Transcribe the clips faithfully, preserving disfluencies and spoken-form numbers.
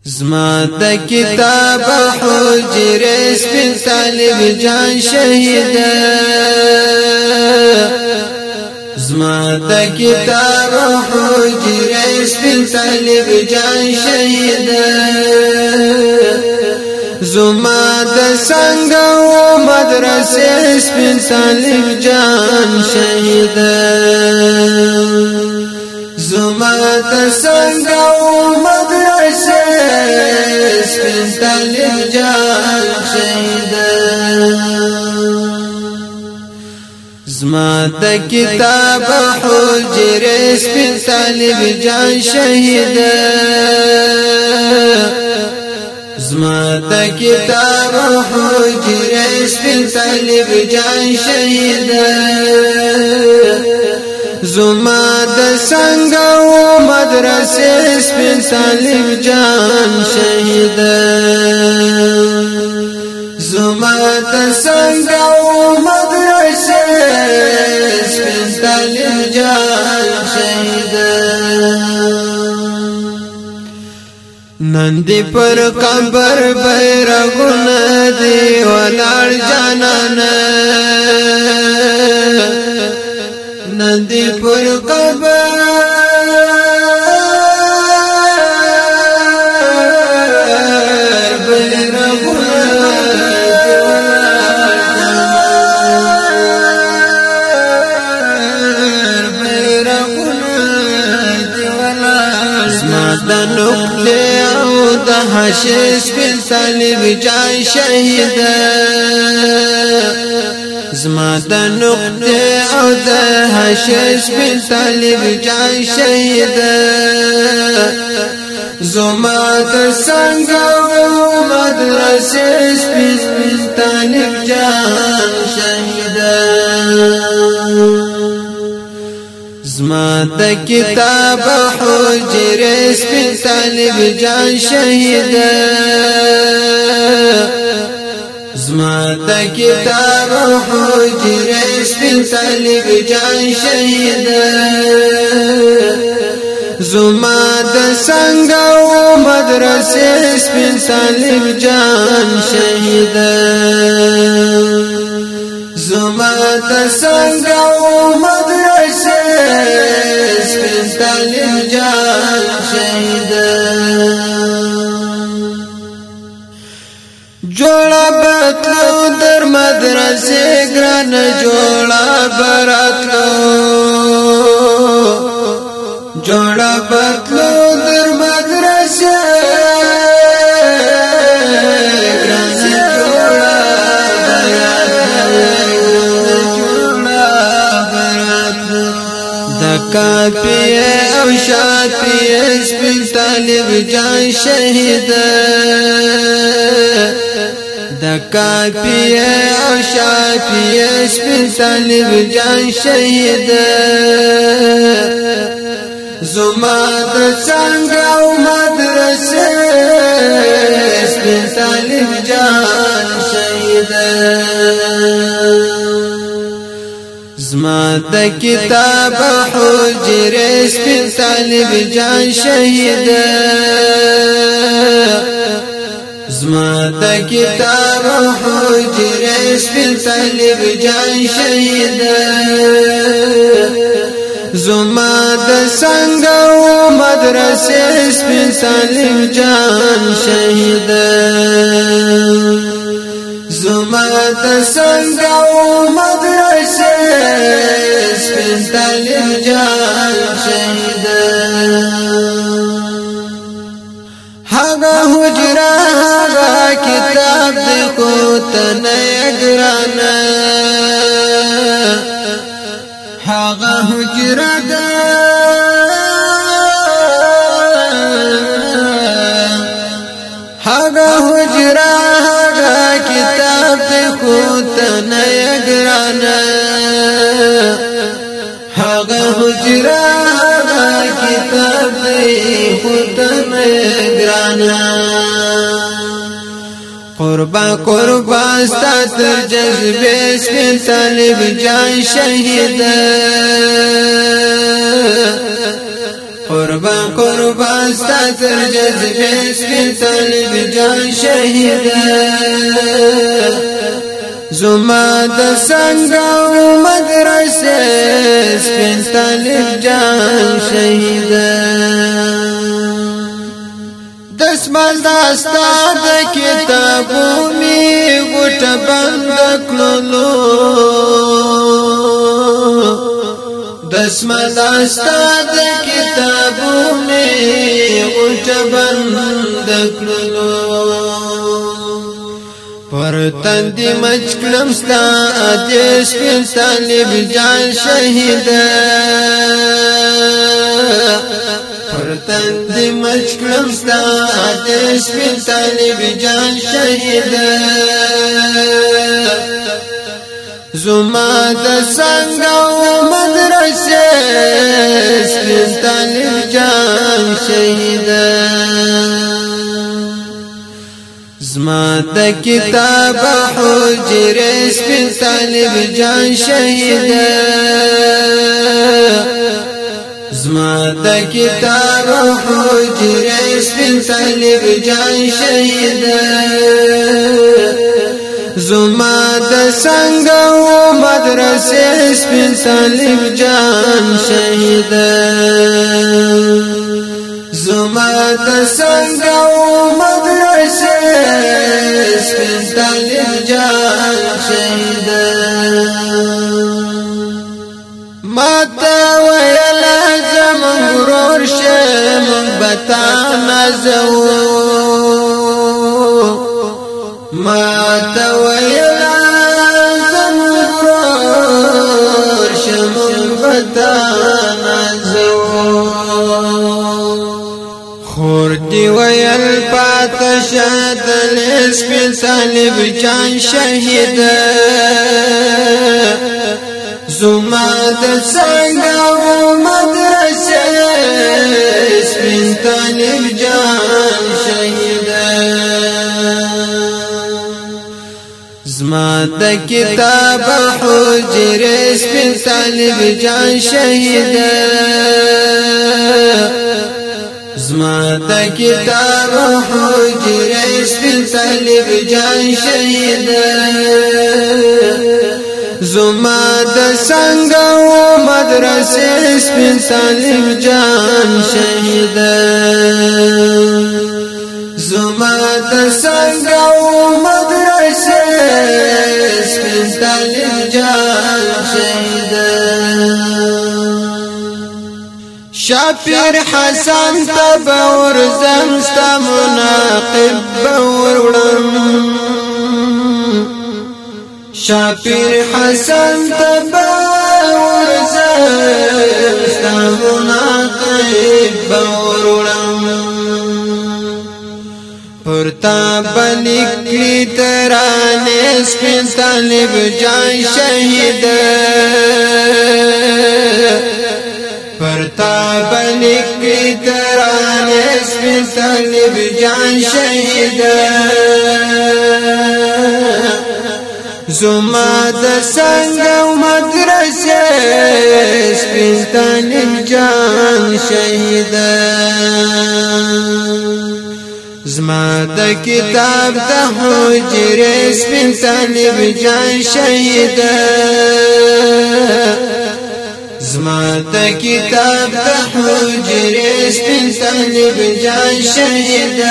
زما د کتاب حجره سپین طالب جان شهید زما د کتاب حجره سپین طالب جان شهید زما د څنګه مدرسې سپین طالب جان شهید زما د څنګه مدرسې سپین طالب جان شهید زما د کتاب حجره سپین طالب جان شهید زما د کتاب حجره سپین طالب جان شهید زما د څنګه مدرسې سپین طالب جان شهید زما د څنګه مدرسې سپین طالب جان شهید نن دی پر قبر بیرغونه دی ولاړ جانانه نن دی پر قبر حشیش سپین طالب جان شهید زما د نقطه او د حشیش سپین طالب جان شهید زما د څنګه مدرسې سپین طالب جان شهید زما د کتاب حجره سپین طالب جان شهید زما د کتاب حجره سپین طالب جان شهید زما د څنګه مدرسې سپین طالب جان شهید زما د څنګه مدرسې سپین طالب جان شهید جوړه بتلو در مدرسې ګران جوړه براتلو جوړه بتلو در مدرسې کافیه او شافیه سپین طالب جان شهید د کافیه او شافیه سپین طالب جان شهید زما د څنګه مدرسې سپین طالب جان شهید زما د کتاب حجره سپین طالب جان شهید زما د کتاب حجره سپین طالب جان شهید زما د څنګه مدرسې سپین طالب جان شهید زما د څنګه مدرسې سپین طالب جان شهید هغه حجره هغه کتاب دی کو تنه ګرانه هغه حجره ده هغه حجره هغه کتاب دی کو تنه ګرانه هغه حجره هغه کتاب دی کو تنه ګرانه قربان قربان ستا تر جذبه سپین طالب جان شهید قربان قربان ستا تر جذبې سپین طالب جان شهید زما د څنګه مدرسې سپین طالب جان شهید دسمال داستا د کتابونی غټه بند کړلو دسمال داستا د کتابونی غټه بند کړلو پر تندې مچکلم ستا د سپین طالب جان شهید پر تندې مچکلم ستا د سپین طالب جان شهید زما د څنګه مدرسې سپین طالب جان شهید زما د کتاب حجره سپین طالب جان شهید زما د کتاب حجره سپین طالب جان شهید زما د څنګه مدرسې سپین طالب جان شهید زما د څنګه مدرسې سپین طالب جان شهید ماته ویلا زمون ورور شه مون بتا نازو ماته ویلا زمون ورور شه مون بتا نازو خور دی ویل پات شادل سپین طالب جان شهید زما د څنګه مدرسې سپین طالب جان شهید زما د کتاب حجره سپین طالب جان شهید زما د کتاب حجره سپین طالب جان شهید زما د څنګه مدرسې سپین طالب جان شهید زما د څنګه مدرسې سپین طالب جان شهید شاپیر حسن تبور زمستا مناقب بورړم شاپیر حسن تبور زمستا مناقب بورړم پرتا بلیکلی ترانه سپین طالب جان شهید پرتا بلیکلی ترانه سپین طالب جان شهید زما د څنګه مدرسې سپین طالب جان شهید زما د کتاب د حجره سپین طالب جان شهید زما د کتاب د حجره سپین طالب جان شهید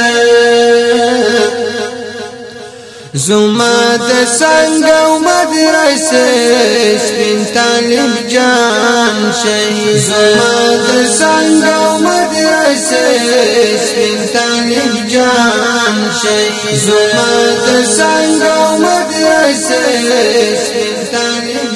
زما د څنګه مدرسې سپین طالب جان شهید زما د څنګه مدرسې سپین طالب جان شهید زما د څنګه مدرسې سپین طالب